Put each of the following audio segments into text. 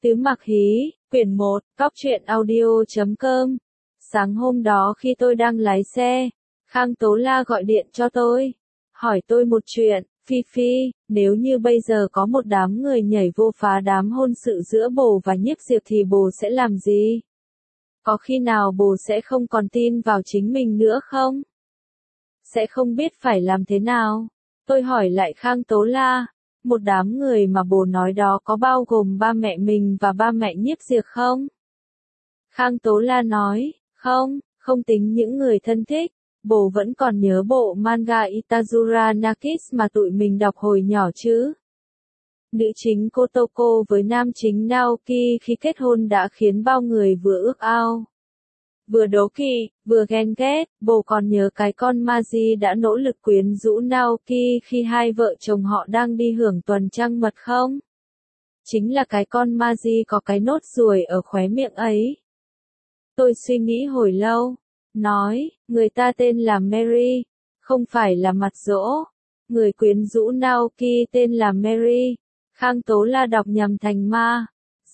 Tứ Mặc Hí, quyển 1, Cóc truyện audio.com. Sáng hôm đó khi tôi đang lái xe, Khang Tố La gọi điện cho tôi, hỏi tôi một chuyện, Phi Phi, nếu như bây giờ có một đám người nhảy vô phá đám hôn sự giữa bồ và Nhiếp Diệp thì bồ sẽ làm gì? Có khi nào bồ sẽ không còn tin vào chính mình nữa không? Sẽ không biết phải làm thế nào? Tôi hỏi lại Khang Tố La, một đám người mà bồ nói đó có bao gồm ba mẹ mình và ba mẹ Nhiếp Diệp không? Khang Tố La nói, không tính những người thân thích, bồ vẫn còn nhớ bộ manga Itazura Nakis mà tụi mình đọc hồi nhỏ chứ. Nữ chính Kotoko với nam chính Naoki khi kết hôn đã khiến bao người vừa ước ao, vừa đố kỵ, vừa ghen ghét. Bồ còn nhớ cái con Maji đã nỗ lực quyến rũ Naoki khi hai vợ chồng họ đang đi hưởng tuần trăng mật không? Chính là cái con Maji có cái nốt ruồi ở khóe miệng ấy. Tôi suy nghĩ hồi lâu, nói, người ta tên là Mary, không phải là Mặt Dỗ. Người quyến rũ Naoki tên là Mary. Khang Tố La đọc nhầm thành Ma.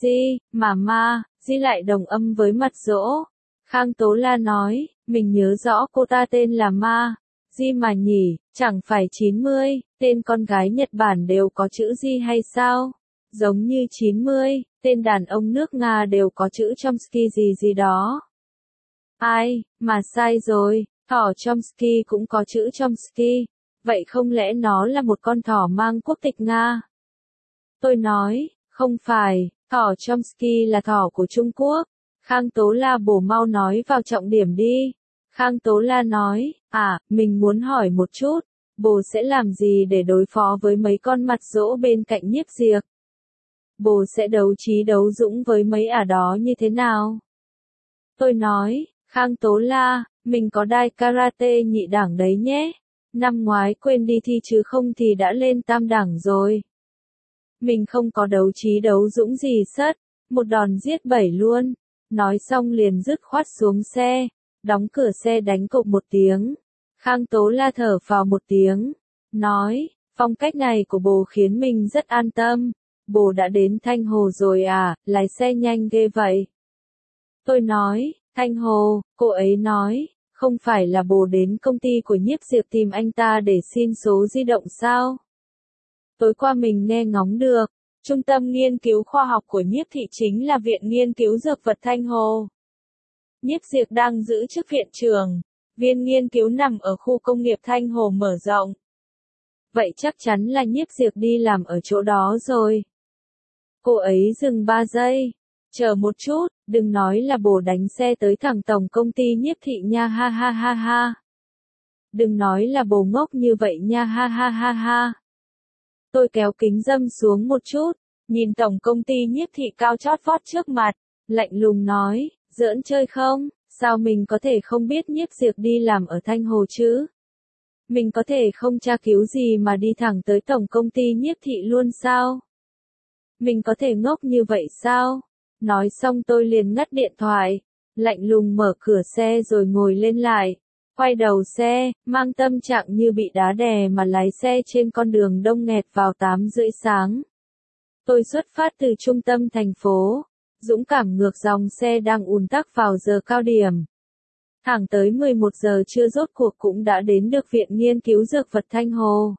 Di lại đồng âm với Mặt Dỗ. Khang Tố La nói, mình nhớ rõ cô ta tên là Ma. Di mà nhỉ, chẳng phải 90, tên con gái Nhật Bản đều có chữ Di hay sao? Giống như 90, tên đàn ông nước Nga đều có chữ Chomsky gì đó. Ai, mà sai rồi, thỏ Chomsky cũng có chữ Chomsky, vậy không lẽ nó là một con thỏ mang quốc tịch Nga? Tôi nói, không phải, thỏ Chomsky là thỏ của Trung Quốc. Khang Tố La bổ mau nói vào trọng điểm đi. Khang Tố La nói, mình muốn hỏi một chút, bồ sẽ làm gì để đối phó với mấy con Mặt Dỗ bên cạnh Nhiếp Diệp? Bồ sẽ đấu trí đấu dũng với mấy ả đó như thế nào? Tôi nói, Khang Tố La, mình có đai karate nhị đẳng đấy nhé. Năm ngoái quên đi thi chứ không thì đã lên tam đẳng rồi. Mình không có đấu trí đấu dũng gì sất, một đòn giết 7 luôn. Nói xong liền dứt khoát xuống xe, đóng cửa xe đánh cộp một tiếng. Khang Tố La thở phào một tiếng, nói, phong cách này của bồ khiến mình rất an tâm. Bồ đã đến Thanh Hồ rồi à, lái xe nhanh ghê vậy. Tôi nói, Thanh Hồ, cô ấy nói, không phải là bồ đến công ty của Nhiếp Diệp tìm anh ta để xin số di động sao? Tối qua mình nghe ngóng được, Trung tâm Nghiên cứu Khoa học của Nhiếp Thị chính là Viện Nghiên cứu Dược vật Thanh Hồ. Nhiếp Diệp đang giữ chức viện trưởng, viên nghiên cứu nằm ở khu công nghiệp Thanh Hồ mở rộng. Vậy chắc chắn là Nhiếp Diệp đi làm ở chỗ đó rồi. Cô ấy dừng 3 giây. Chờ một chút, đừng nói là bồ đánh xe tới thẳng tổng công ty Nhiếp Thị nha ha ha ha ha. Đừng nói là bồ ngốc như vậy nha ha ha ha ha. Tôi kéo kính râm xuống một chút, nhìn tổng công ty Nhiếp Thị cao chót vót trước mặt, lạnh lùng nói, giỡn chơi không, sao mình có thể không biết Nhiếp Diệp đi làm ở Thanh Hồ chứ? Mình có thể không tra cứu gì mà đi thẳng tới tổng công ty Nhiếp Thị luôn sao? Mình có thể ngốc như vậy sao? Nói xong tôi liền ngắt điện thoại, lạnh lùng mở cửa xe rồi ngồi lên lại, quay đầu xe, mang tâm trạng như bị đá đè mà lái xe trên con đường đông nghẹt vào 8:30 sáng. Tôi xuất phát từ trung tâm thành phố, dũng cảm ngược dòng xe đang ùn tắc vào giờ cao điểm. Thẳng tới 11 giờ trưa rốt cuộc cũng đã đến được Viện Nghiên cứu Dược vật Thanh Hồ.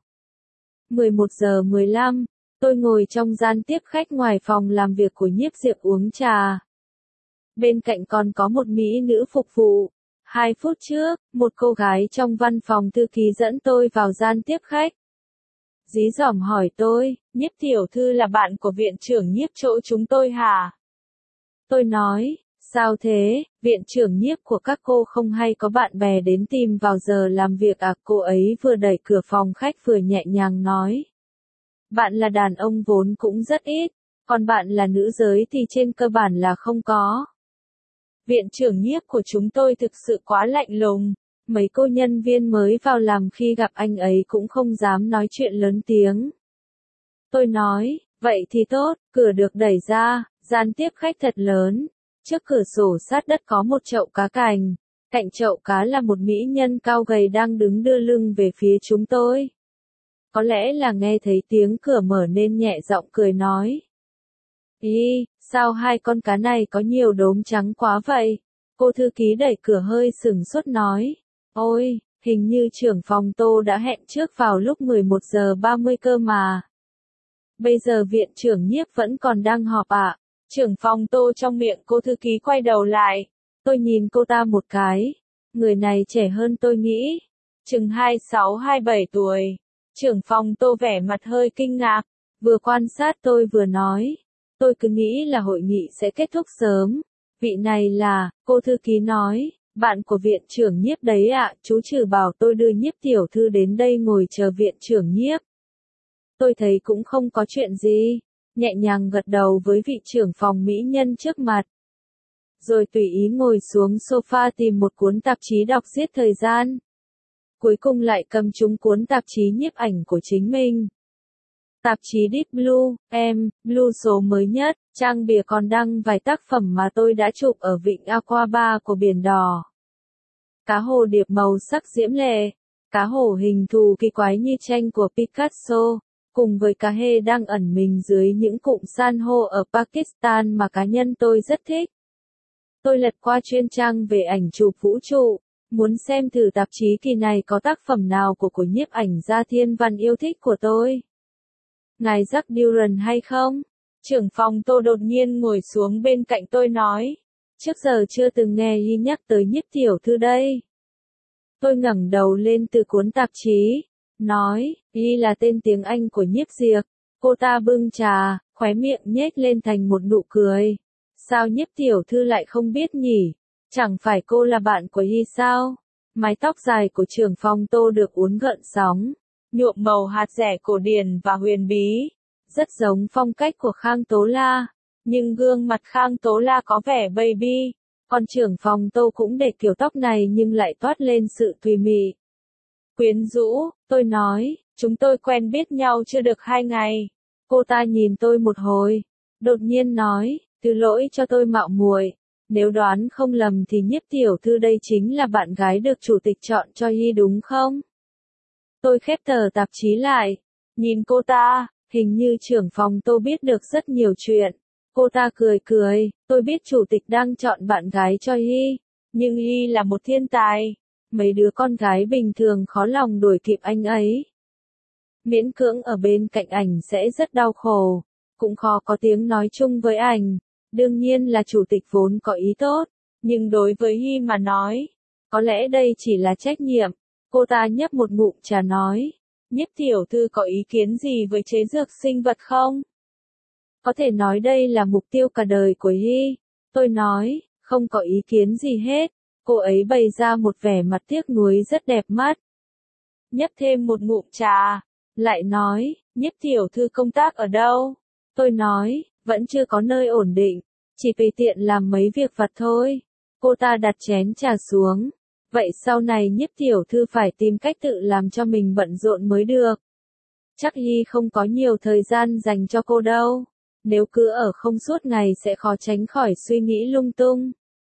11 giờ 15. Tôi ngồi trong gian tiếp khách ngoài phòng làm việc của Nhiếp Diệp uống trà. Bên cạnh còn có một mỹ nữ phục vụ. 2 phút trước, một cô gái trong văn phòng thư ký dẫn tôi vào gian tiếp khách. Dí dỏm hỏi tôi, Nhiếp tiểu thư là bạn của viện trưởng Nhiếp chỗ chúng tôi hả? Tôi nói, sao thế, viện trưởng Nhiếp của các cô không hay có bạn bè đến tìm vào giờ làm việc à? Cô ấy vừa đẩy cửa phòng khách vừa nhẹ nhàng nói. Bạn là đàn ông vốn cũng rất ít, còn bạn là nữ giới thì trên cơ bản là không có. Viện trưởng Nhiếp của chúng tôi thực sự quá lạnh lùng, mấy cô nhân viên mới vào làm khi gặp anh ấy cũng không dám nói chuyện lớn tiếng. Tôi nói, vậy thì tốt, cửa được đẩy ra, gian tiếp khách thật lớn, trước cửa sổ sát đất có một chậu cá cành, cạnh chậu cá là một mỹ nhân cao gầy đang đứng đưa lưng về phía chúng tôi. Có lẽ là nghe thấy tiếng cửa mở nên nhẹ giọng cười nói. Ý, Sao hai con cá này có nhiều đốm trắng quá vậy? Cô thư ký đẩy cửa hơi sửng sốt nói. Ôi, hình như trưởng phòng Tô đã hẹn trước vào lúc 11 giờ 30 cơ mà. Bây giờ viện trưởng Nhiếp vẫn còn đang họp ạ. Trưởng phòng Tô trong miệng cô thư ký quay đầu lại. Tôi nhìn cô ta một cái. Người này trẻ hơn tôi nghĩ. Chừng 26-27 tuổi. Trưởng phòng Tô vẻ mặt hơi kinh ngạc. Vừa quan sát tôi vừa nói. Tôi cứ nghĩ là hội nghị sẽ kết thúc sớm. Vị này là, cô thư ký nói, bạn của viện trưởng Nhiếp đấy ạ, chú Trừ bảo tôi đưa Nhiếp tiểu thư đến đây ngồi chờ viện trưởng Nhiếp. Tôi thấy cũng không có chuyện gì, nhẹ nhàng gật đầu với vị trưởng phòng mỹ nhân trước mặt. Rồi tùy ý ngồi xuống sofa tìm một cuốn tạp chí đọc giết thời gian. Cuối cùng lại cầm trúng cuốn tạp chí nhiếp ảnh của chính mình. Tạp chí Deep Blue, Blue số mới nhất, trang bìa còn đăng vài tác phẩm mà tôi đã chụp ở vịnh Aquaba của Biển Đỏ. Cá hồ điệp màu sắc diễm lệ, cá hổ hình thù kỳ quái như tranh của Picasso, cùng với cá hê đang ẩn mình dưới những cụm san hô ở Pakistan mà cá nhân tôi rất thích. Tôi lật qua chuyên trang về ảnh chụp vũ trụ, muốn xem thử tạp chí kỳ này có tác phẩm nào của nhiếp ảnh gia thiên văn yêu thích của tôi. Ngài Jack Duran hay không? Trưởng phòng Tô đột nhiên ngồi xuống bên cạnh tôi nói. Trước giờ chưa từng nghe y nhắc tới Nhiếp tiểu thư đây. Tôi ngẩng đầu lên từ cuốn tạp chí. Nói, y là tên tiếng Anh của Nhiếp Diệp. Cô ta bưng trà, khóe miệng nhếch lên thành một nụ cười. Sao Nhiếp tiểu thư lại không biết nhỉ? Chẳng phải cô là bạn của y sao? Mái tóc dài của trưởng phòng Tô được uốn gợn sóng. Nhuộm màu hạt rẻ cổ điển và huyền bí, rất giống phong cách của Khang Tố La, nhưng gương mặt Khang Tố La có vẻ baby, còn trưởng phòng Tô cũng để kiểu tóc này nhưng lại toát lên sự tùy mị. Quyến rũ, tôi nói, chúng tôi quen biết nhau chưa được 2 ngày. Cô ta nhìn tôi một hồi, đột nhiên nói, thứ lỗi cho tôi mạo muội. Nếu đoán không lầm thì Nhiếp tiểu thư đây chính là bạn gái được chủ tịch chọn cho y đúng không? Tôi khép tờ tạp chí lại, nhìn cô ta, hình như trưởng phòng Tô biết được rất nhiều chuyện. Cô ta cười cười, tôi biết chủ tịch đang chọn bạn gái cho y, nhưng y là một thiên tài. Mấy đứa con gái bình thường khó lòng đuổi kịp anh ấy. Miễn cưỡng ở bên cạnh ảnh sẽ rất đau khổ, cũng khó có tiếng nói chung với ảnh. Đương nhiên là chủ tịch vốn có ý tốt, nhưng đối với y mà nói, có lẽ đây chỉ là trách nhiệm. Cô ta nhấp một ngụm trà nói, Nhiếp tiểu thư có ý kiến gì với chế dược sinh vật không? Có thể nói đây là mục tiêu cả đời của y. Tôi nói, không có ý kiến gì hết. Cô ấy bày ra một vẻ mặt tiếc nuối rất đẹp mắt. Nhấp thêm một ngụm trà, lại nói, Nhiếp tiểu thư công tác ở đâu? Tôi nói, vẫn chưa có nơi ổn định, chỉ tùy tiện làm mấy việc vặt thôi. Cô ta đặt chén trà xuống. Vậy sau này Nhiếp tiểu thư phải tìm cách tự làm cho mình bận rộn mới được. Chắc y không có nhiều thời gian dành cho cô đâu. Nếu cứ ở không suốt ngày sẽ khó tránh khỏi suy nghĩ lung tung.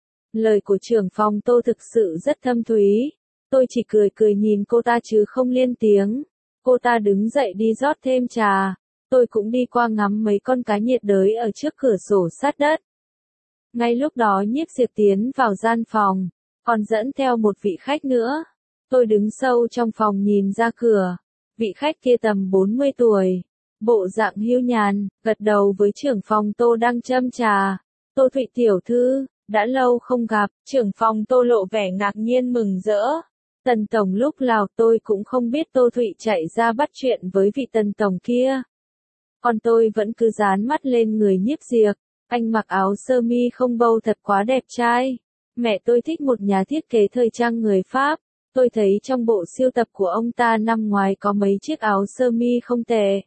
Lời của trưởng phòng Tô thực sự rất thâm thúy. Tôi chỉ cười cười nhìn cô ta chứ không lên tiếng. Cô ta đứng dậy đi rót thêm trà. Tôi cũng đi qua ngắm mấy con cá nhiệt đới ở trước cửa sổ sát đất. Ngay lúc đó Nhiếp Diệp tiến vào gian phòng, còn dẫn theo một vị khách nữa. Tôi đứng sâu trong phòng nhìn ra cửa. Vị khách kia tầm 40 tuổi. Bộ dạng hiu nhàn, gật đầu với trưởng phòng Tô đang châm trà. Tô Thụy tiểu thư, đã lâu không gặp. Trưởng phòng Tô lộ vẻ ngạc nhiên mừng rỡ. Tần tổng lúc nào tôi cũng không biết Tô Thụy chạy ra bắt chuyện với vị tần tổng kia. Còn tôi vẫn cứ dán mắt lên người Nhiếp Diệp. Anh mặc áo sơ mi không bâu thật quá đẹp trai. Mẹ tôi thích một nhà thiết kế thời trang người Pháp. Tôi thấy trong bộ sưu tập của ông ta năm ngoái có mấy chiếc áo sơ mi không tệ.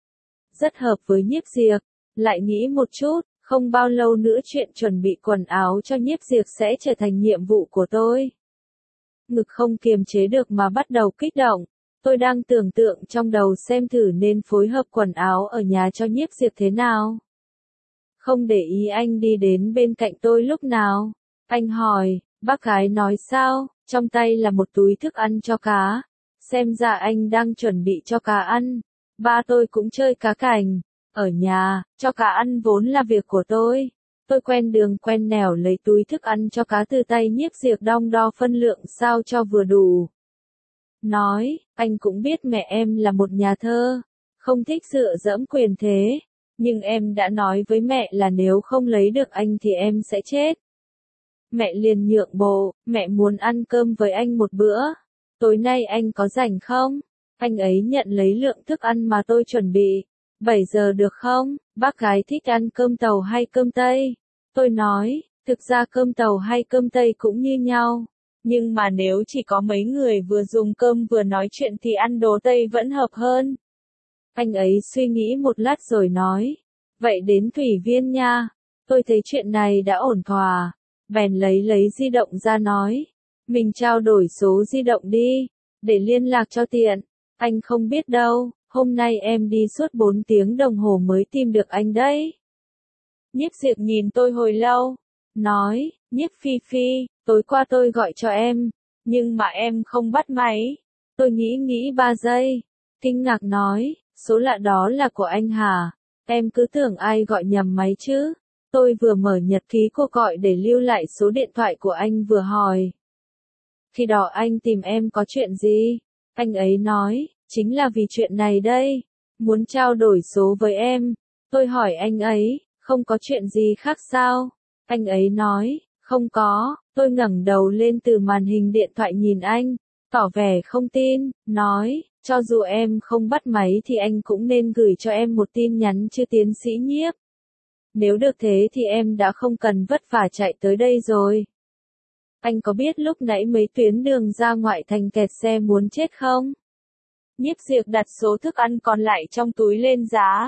Rất hợp với Nhiếp Diệp. Lại nghĩ một chút, không bao lâu nữa chuyện chuẩn bị quần áo cho Nhiếp Diệp sẽ trở thành nhiệm vụ của tôi. Ngực không kiềm chế được mà bắt đầu kích động. Tôi đang tưởng tượng trong đầu xem thử nên phối hợp quần áo ở nhà cho Nhiếp Diệp thế nào. Không để ý anh đi đến bên cạnh tôi lúc nào. Anh hỏi, bác gái nói sao? Trong tay là một túi thức ăn cho cá. Xem ra anh đang chuẩn bị cho cá ăn. Ba tôi cũng chơi cá cảnh. Ở nhà, cho cá ăn vốn là việc của tôi. Tôi quen đường quen nẻo lấy túi thức ăn cho cá từ tay Nhiếp Diệp đong đo phân lượng sao cho vừa đủ. Nói, anh cũng biết mẹ em là một nhà thơ, không thích dựa dẫm quyền thế, nhưng em đã nói với mẹ là nếu không lấy được anh thì em sẽ chết. Mẹ liền nhượng bộ, mẹ muốn ăn cơm với anh một bữa. Tối nay anh có rảnh không? Anh ấy nhận lấy lượng thức ăn mà tôi chuẩn bị. 7 giờ được không? Bác gái thích ăn cơm tàu hay cơm tây? Tôi nói, thực ra cơm tàu hay cơm tây cũng như nhau. Nhưng mà nếu chỉ có mấy người vừa dùng cơm vừa nói chuyện thì ăn đồ Tây vẫn hợp hơn. Anh ấy suy nghĩ một lát rồi nói, vậy đến Thủy Viên nha. Tôi thấy chuyện này đã ổn thỏa. Bèn lấy di động ra nói, mình trao đổi số di động đi, để liên lạc cho tiện. Anh không biết đâu, hôm nay em đi suốt 4 tiếng đồng hồ mới tìm được anh đấy. Nhiếp Diệp nhìn tôi hồi lâu, nói, Nhiếp Phi Phi, tối qua tôi gọi cho em, nhưng mà em không bắt máy. Tôi nghĩ 3 giây, kinh ngạc nói, số lạ đó là của anh hả? Em cứ tưởng ai gọi nhầm máy chứ. Tôi vừa mở nhật ký cuộc gọi để lưu lại số điện thoại của anh vừa hỏi. Khi đó anh tìm em có chuyện gì? Anh ấy nói, chính là vì chuyện này đây, muốn trao đổi số với em. Tôi hỏi anh ấy, không có chuyện gì khác sao? Anh ấy nói, không có. Tôi ngẩng đầu lên từ màn hình điện thoại nhìn anh, tỏ vẻ không tin, nói, cho dù em không bắt máy thì anh cũng nên gửi cho em một tin nhắn chứ tiến sĩ Nhiếp. Nếu được thế thì em đã không cần vất vả chạy tới đây rồi. Anh có biết lúc nãy mấy tuyến đường ra ngoại thành kẹt xe muốn chết không? Nhiếp Diệp đặt số thức ăn còn lại trong túi lên giá.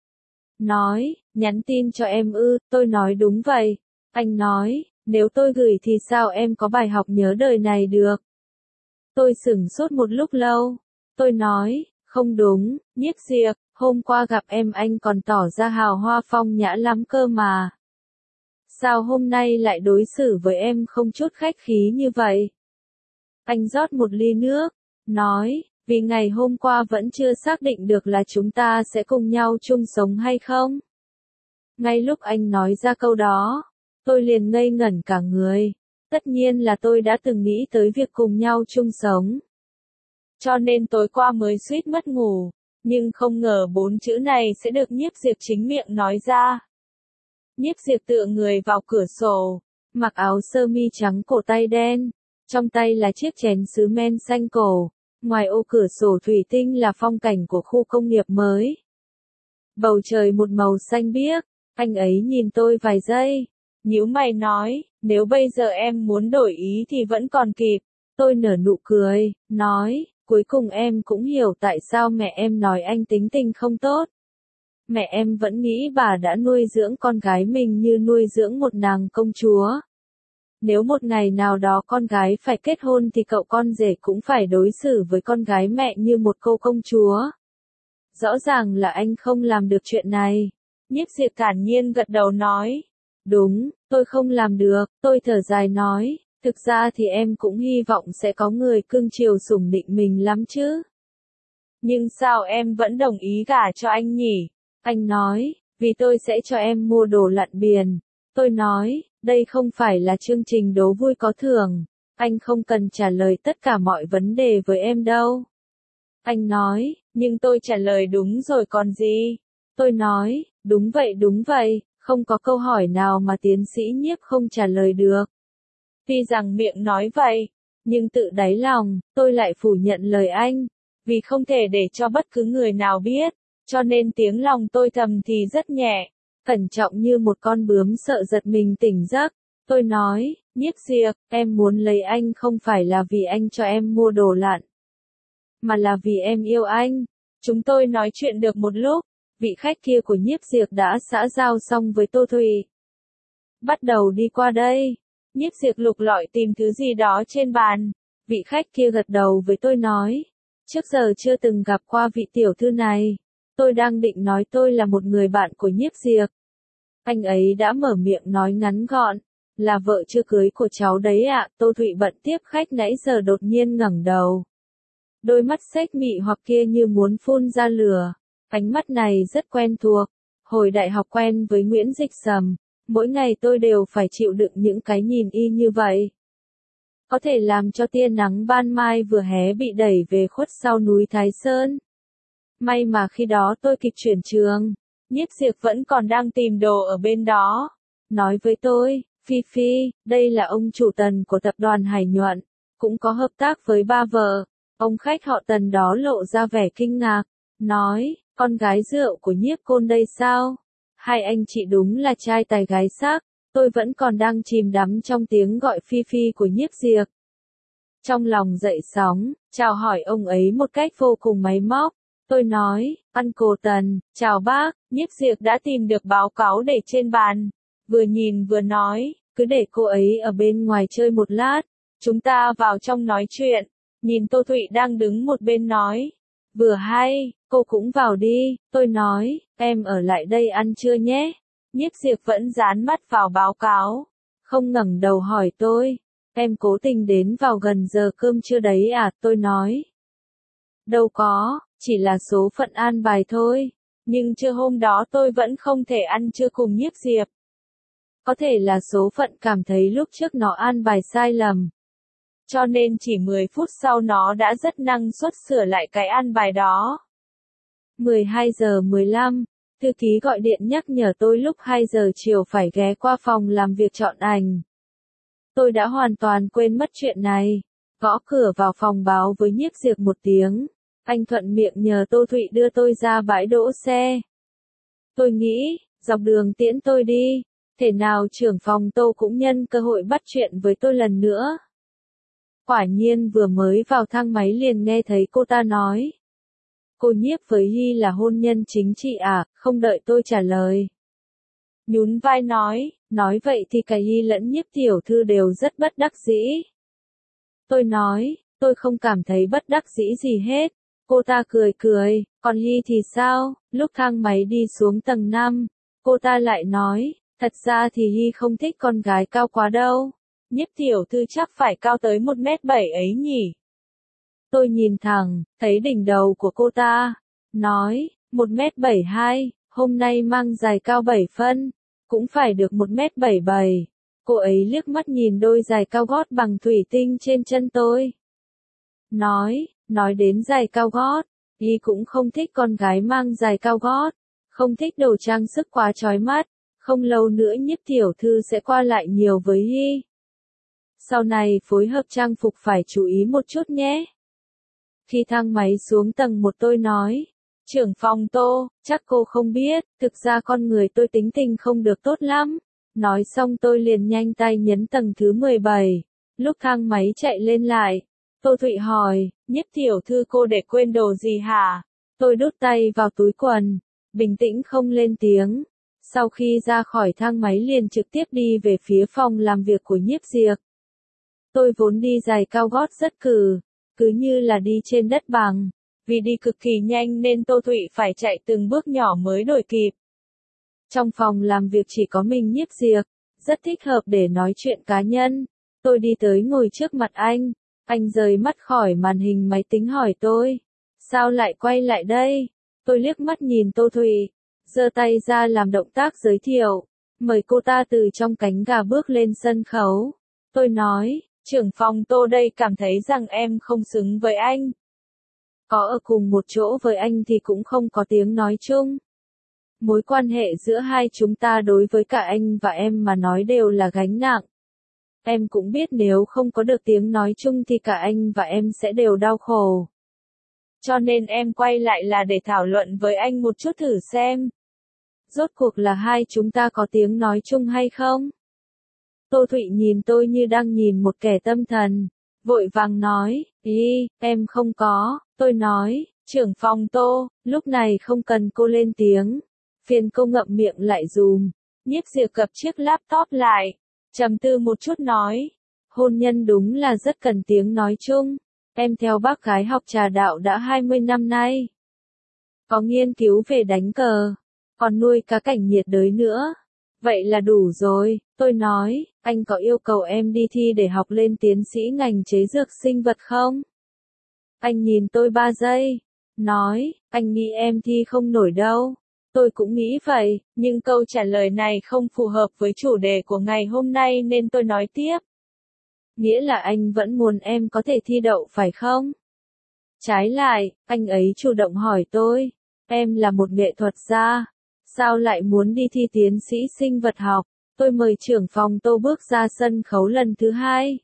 Nói, nhắn tin cho em ư? Tôi nói đúng vậy. Anh nói, nếu tôi gửi thì sao em có bài học nhớ đời này được? Tôi sửng sốt một lúc lâu. Tôi nói, không đúng, Nhiếp Diệp, hôm qua gặp em anh còn tỏ ra hào hoa phong nhã lắm cơ mà. Sao hôm nay lại đối xử với em không chút khách khí như vậy? Anh rót một ly nước, nói, vì ngày hôm qua vẫn chưa xác định được là chúng ta sẽ cùng nhau chung sống hay không. Ngay lúc anh nói ra câu đó, tôi liền ngây ngẩn cả người. Tất nhiên là tôi đã từng nghĩ tới việc cùng nhau chung sống. Cho nên tối qua mới suýt mất ngủ, nhưng không ngờ 4 chữ này sẽ được Nhiếp Diệp chính miệng nói ra. Nhiếp Diệp tựa người vào cửa sổ, mặc áo sơ mi trắng cổ tay đen, trong tay là chiếc chén sứ men xanh cổ, ngoài ô cửa sổ thủy tinh là phong cảnh của khu công nghiệp mới. Bầu trời một màu xanh biếc, anh ấy nhìn tôi vài giây, nhíu mày nói, nếu bây giờ em muốn đổi ý thì vẫn còn kịp. Tôi nở nụ cười, nói, cuối cùng em cũng hiểu tại sao mẹ em nói anh tính tình không tốt. Mẹ em vẫn nghĩ bà đã nuôi dưỡng con gái mình như nuôi dưỡng một nàng công chúa. Nếu một ngày nào đó con gái phải kết hôn thì cậu con rể cũng phải đối xử với con gái mẹ như một cô công chúa. Rõ ràng là anh không làm được chuyện này. Nhiếp Diệp thản nhiên gật đầu nói. Đúng, tôi không làm được, tôi thở dài nói. Thực ra thì em cũng hy vọng sẽ có người cưng chiều sủng nịnh mình lắm chứ. Nhưng sao em vẫn đồng ý gả cho anh nhỉ? Anh nói, vì tôi sẽ cho em mua đồ lặn biển. Tôi nói, đây không phải là chương trình đố vui có thưởng. Anh không cần trả lời tất cả mọi vấn đề với em đâu. Anh nói, nhưng tôi trả lời đúng rồi còn gì? Tôi nói, đúng vậy, không có câu hỏi nào mà tiến sĩ Nhiếp không trả lời được. Tuy rằng miệng nói vậy, nhưng tự đáy lòng, tôi lại phủ nhận lời anh, vì không thể để cho bất cứ người nào biết, cho nên tiếng lòng tôi thầm thì rất nhẹ, cẩn trọng như một con bướm sợ giật mình tỉnh giấc. Tôi nói, Nhiếp Diệp, em muốn lấy anh không phải là vì anh cho em mua đồ lặn, mà là vì em yêu anh. Chúng tôi nói chuyện được một lúc, vị khách kia của Nhiếp Diệp đã xã giao xong với Tô Thụy. Bắt đầu đi qua đây. Nhiếp Diệp lục lọi tìm thứ gì đó trên bàn. Vị khách kia gật đầu với tôi nói. Trước giờ chưa từng gặp qua vị tiểu thư này. Tôi đang định nói tôi là một người bạn của Nhiếp Diệp. Anh ấy đã mở miệng nói ngắn gọn. Là vợ chưa cưới của cháu đấy ạ. Tô Thụy bận tiếp khách nãy giờ đột nhiên ngẩng đầu. Đôi mắt xếch mị hoặc kia như muốn phun ra lửa. Ánh mắt này rất quen thuộc. Hồi đại học quen với Nguyễn Dịch Sầm, mỗi ngày tôi đều phải chịu đựng những cái nhìn y như vậy. Có thể làm cho tia nắng ban mai vừa hé bị đẩy về khuất sau núi Thái Sơn. May mà khi đó tôi kịp chuyển trường, Nhiếp Diệp vẫn còn đang tìm đồ ở bên đó. Nói với tôi, Phi Phi, đây là ông chủ Tần của tập đoàn Hải Nhuận, cũng có hợp tác với ba vợ. Ông khách họ Tần đó lộ ra vẻ kinh ngạc, nói, con gái rượu của Nhiếp Côn đây sao? Hai anh chị đúng là trai tài gái sắc. Tôi vẫn còn đang chìm đắm trong tiếng gọi Phi Phi của Nhiếp Diệp. Trong lòng dậy sóng, chào hỏi ông ấy một cách vô cùng máy móc. Tôi nói, Uncle Tần, chào bác. Nhiếp Diệp đã tìm được báo cáo để trên bàn. Vừa nhìn vừa nói, cứ để cô ấy ở bên ngoài chơi một lát. Chúng ta vào trong nói chuyện. Nhìn Tô Thụy đang đứng một bên nói. Vừa hay, cô cũng vào đi. Tôi nói, em ở lại đây ăn trưa nhé. Nhiếp Diệp vẫn dán mắt vào báo cáo. Không ngẩng đầu hỏi tôi. Em cố tình đến vào gần giờ cơm trưa đấy à? Tôi nói. Đâu có, chỉ là số phận an bài thôi. Nhưng trưa hôm đó tôi vẫn không thể ăn trưa cùng Nhiếp Diệp. Có thể là số phận cảm thấy lúc trước nó an bài sai lầm. Cho nên chỉ 10 phút sau nó đã rất năng suất sửa lại cái an bài đó. 12 giờ 15, thư ký gọi điện nhắc nhở tôi lúc 2 giờ chiều phải ghé qua phòng làm việc chọn ảnh. Tôi đã hoàn toàn quên mất chuyện này. Gõ cửa vào phòng báo với Nhiếp Diệp một tiếng. Anh thuận miệng nhờ Tô Thụy đưa tôi ra bãi đỗ xe. Tôi nghĩ, dọc đường tiễn tôi đi. Thể nào trưởng phòng Tô cũng nhân cơ hội bắt chuyện với tôi lần nữa. Quả nhiên vừa mới vào thang máy liền nghe thấy cô ta nói. Cô Nhiếp với Hy là hôn nhân chính trị à? Không đợi tôi trả lời. Nhún vai nói vậy thì cả Hy lẫn Nhiếp tiểu thư đều rất bất đắc dĩ. Tôi nói, tôi không cảm thấy bất đắc dĩ gì hết. Cô ta cười, còn Hy thì sao? Lúc thang máy đi xuống tầng 5, cô ta lại nói, thật ra thì Hy không thích con gái cao quá đâu. Nhiếp tiểu thư chắc phải cao tới 1m7 ấy nhỉ? Tôi nhìn thẳng, thấy đỉnh đầu của cô ta. Nói, 1m72, hôm nay mang giày cao 7 phân. Cũng phải được 1m77. Cô ấy liếc mắt nhìn đôi giày cao gót bằng thủy tinh trên chân tôi. Nói đến giày cao gót, Hy cũng không thích con gái mang giày cao gót. Không thích đồ trang sức quá chói mắt. Không lâu nữa Nhiếp tiểu thư sẽ qua lại nhiều với Hy. Sau này phối hợp trang phục phải chú ý một chút nhé. Khi thang máy xuống tầng 1 tôi nói, trưởng phòng Tô, chắc cô không biết, thực ra con người tôi tính tình không được tốt lắm. Nói xong tôi liền nhanh tay nhấn tầng thứ 17. Lúc thang máy chạy lên lại, Tô Thụy hỏi, Nhiếp tiểu thư cô để quên đồ gì hả? Tôi đút tay vào túi quần, bình tĩnh không lên tiếng. Sau khi ra khỏi thang máy liền trực tiếp đi về phía phòng làm việc của Nhiếp Diệp. Tôi vốn đi giày cao gót rất cứ như là đi trên đất bằng. Vì đi cực kỳ nhanh nên Tô Thụy phải chạy từng bước nhỏ mới đuổi kịp. Trong phòng làm việc chỉ có mình Nhiếp Diệp, rất thích hợp để nói chuyện cá nhân. Tôi đi tới ngồi trước mặt anh rời mắt khỏi màn hình máy tính hỏi tôi. Sao lại quay lại đây? Tôi liếc mắt nhìn Tô Thụy, giơ tay ra làm động tác giới thiệu, mời cô ta từ trong cánh gà bước lên sân khấu. Tôi nói, trưởng phòng Tô đây cảm thấy rằng em không xứng với anh. Có ở cùng một chỗ với anh thì cũng không có tiếng nói chung. Mối quan hệ giữa hai chúng ta đối với cả anh và em mà nói đều là gánh nặng. Em cũng biết nếu không có được tiếng nói chung thì cả anh và em sẽ đều đau khổ. Cho nên em quay lại là để thảo luận với anh một chút thử xem. Rốt cuộc là hai chúng ta có tiếng nói chung hay không? Tô Thụy nhìn tôi như đang nhìn một kẻ tâm thần. Vội vàng nói, em không có. Tôi nói, trưởng phòng Tô, lúc này không cần cô lên tiếng. Phiền cô ngậm miệng lại dùm. Nhiếp Diệp cập chiếc laptop lại. Trầm tư một chút nói. Hôn nhân đúng là rất cần tiếng nói chung. Em theo bác gái học trà đạo đã 20 năm nay. Có nghiên cứu về đánh cờ. Còn nuôi cá cảnh nhiệt đới nữa. Vậy là đủ rồi. Tôi nói, anh có yêu cầu em đi thi để học lên tiến sĩ ngành chế dược sinh vật không? Anh nhìn tôi 3 giây. Nói, anh nghĩ em thi không nổi đâu. Tôi cũng nghĩ vậy, nhưng câu trả lời này không phù hợp với chủ đề của ngày hôm nay nên tôi nói tiếp. Nghĩa là anh vẫn muốn em có thể thi đậu phải không? Trái lại, anh ấy chủ động hỏi tôi, em là một nghệ thuật gia, sao lại muốn đi thi tiến sĩ sinh vật học? Tôi mời trưởng phòng Tô bước ra sân khấu lần thứ hai.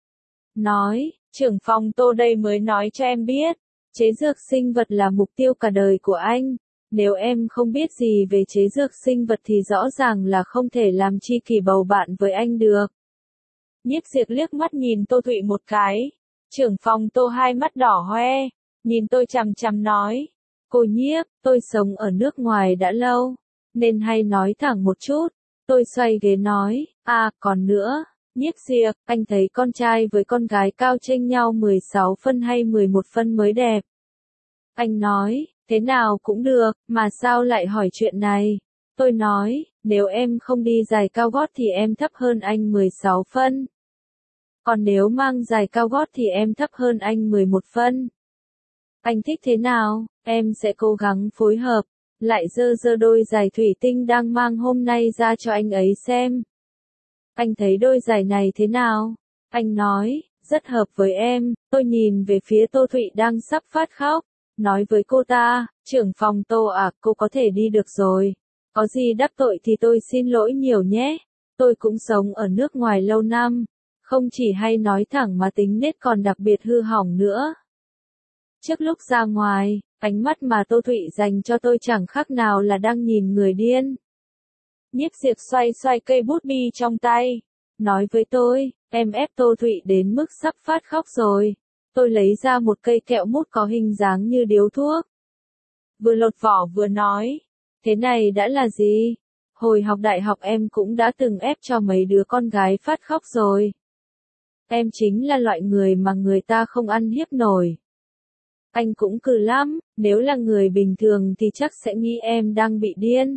Nói, trưởng phòng Tô đây mới nói cho em biết, chế dược sinh vật là mục tiêu cả đời của anh. Nếu em không biết gì về chế dược sinh vật thì rõ ràng là không thể làm tri kỷ bầu bạn với anh được. Nhiếp Diệp liếc mắt nhìn Tô Thụy một cái. Trưởng phòng Tô hai mắt đỏ hoe, nhìn tôi chằm chằm nói. Cô Nhiếp, tôi sống ở nước ngoài đã lâu, nên hay nói thẳng một chút. Tôi xoay ghế nói, còn nữa, Nhiếp Diệp, anh thấy con trai với con gái cao chênh nhau 16 phân hay 11 phân mới đẹp. Anh nói, thế nào cũng được, mà sao lại hỏi chuyện này? Tôi nói, nếu em không đi giày cao gót thì em thấp hơn anh 16 phân. Còn nếu mang giày cao gót thì em thấp hơn anh 11 phân. Anh thích thế nào, em sẽ cố gắng phối hợp, lại giơ đôi giày thủy tinh đang mang hôm nay ra cho anh ấy xem. Anh thấy đôi giày này thế nào? Anh nói, rất hợp với em. Tôi nhìn về phía Tô Thụy đang sắp phát khóc, nói với cô ta, trưởng phòng Tô cô có thể đi được rồi. Có gì đắc tội thì tôi xin lỗi nhiều nhé. Tôi cũng sống ở nước ngoài lâu năm, không chỉ hay nói thẳng mà tính nết còn đặc biệt hư hỏng nữa. Trước lúc ra ngoài, ánh mắt mà Tô Thụy dành cho tôi chẳng khác nào là đang nhìn người điên. Nhiếp Diệp xoay cây bút bi trong tay, nói với tôi, em ép Tô Thụy đến mức sắp phát khóc rồi. Tôi lấy ra một cây kẹo mút có hình dáng như điếu thuốc. Vừa lột vỏ vừa nói, thế này đã là gì? Hồi học đại học em cũng đã từng ép cho mấy đứa con gái phát khóc rồi. Em chính là loại người mà người ta không ăn hiếp nổi. Anh cũng cừ lắm, nếu là người bình thường thì chắc sẽ nghĩ em đang bị điên.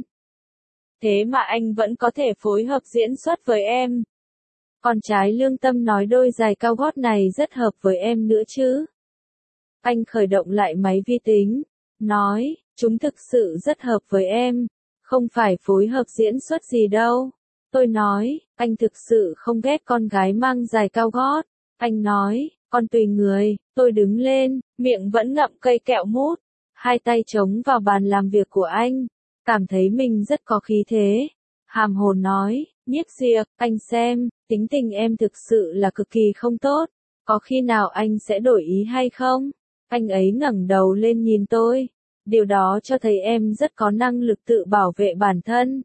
Thế mà anh vẫn có thể phối hợp diễn xuất với em. Còn trái lương tâm nói đôi giày cao gót này rất hợp với em nữa chứ. Anh khởi động lại máy vi tính, nói, chúng thực sự rất hợp với em, không phải phối hợp diễn xuất gì đâu. Tôi nói, anh thực sự không ghét con gái mang giày cao gót. Anh nói, con tùy người. Tôi đứng lên, miệng vẫn ngậm cây kẹo mút, hai tay chống vào bàn làm việc của anh, cảm thấy mình rất có khí thế. Hàm hồ nói, Nhiếp Diệp, anh xem, tính tình em thực sự là cực kỳ không tốt, có khi nào anh sẽ đổi ý hay không? Anh ấy ngẩng đầu lên nhìn tôi, điều đó cho thấy em rất có năng lực tự bảo vệ bản thân.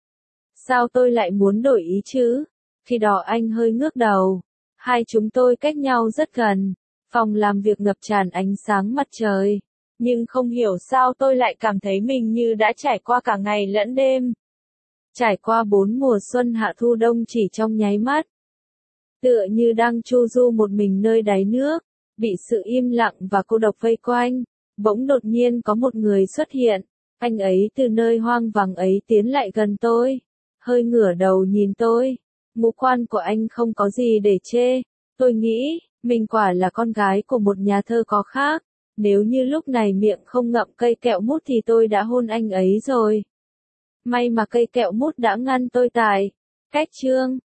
Sao tôi lại muốn đổi ý chứ? Khi đó anh hơi ngước đầu, hai chúng tôi cách nhau rất gần, phòng làm việc ngập tràn ánh sáng mặt trời. Nhưng không hiểu sao tôi lại cảm thấy mình như đã trải qua cả ngày lẫn đêm. Trải qua 4 mùa xuân hạ thu đông chỉ trong nháy mắt. Tựa như đang chu du một mình nơi đáy nước, bị sự im lặng và cô độc vây quanh. Bỗng đột nhiên có một người xuất hiện. Anh ấy từ nơi hoang vắng ấy tiến lại gần tôi. Hơi ngửa đầu nhìn tôi. Ngũ quan của anh không có gì để chê. Tôi nghĩ, mình quả là con gái của một nhà thơ có khác. Nếu như lúc này miệng không ngậm cây kẹo mút thì tôi đã hôn anh ấy rồi. May mà cây kẹo mút đã ngăn tôi tại cách chương.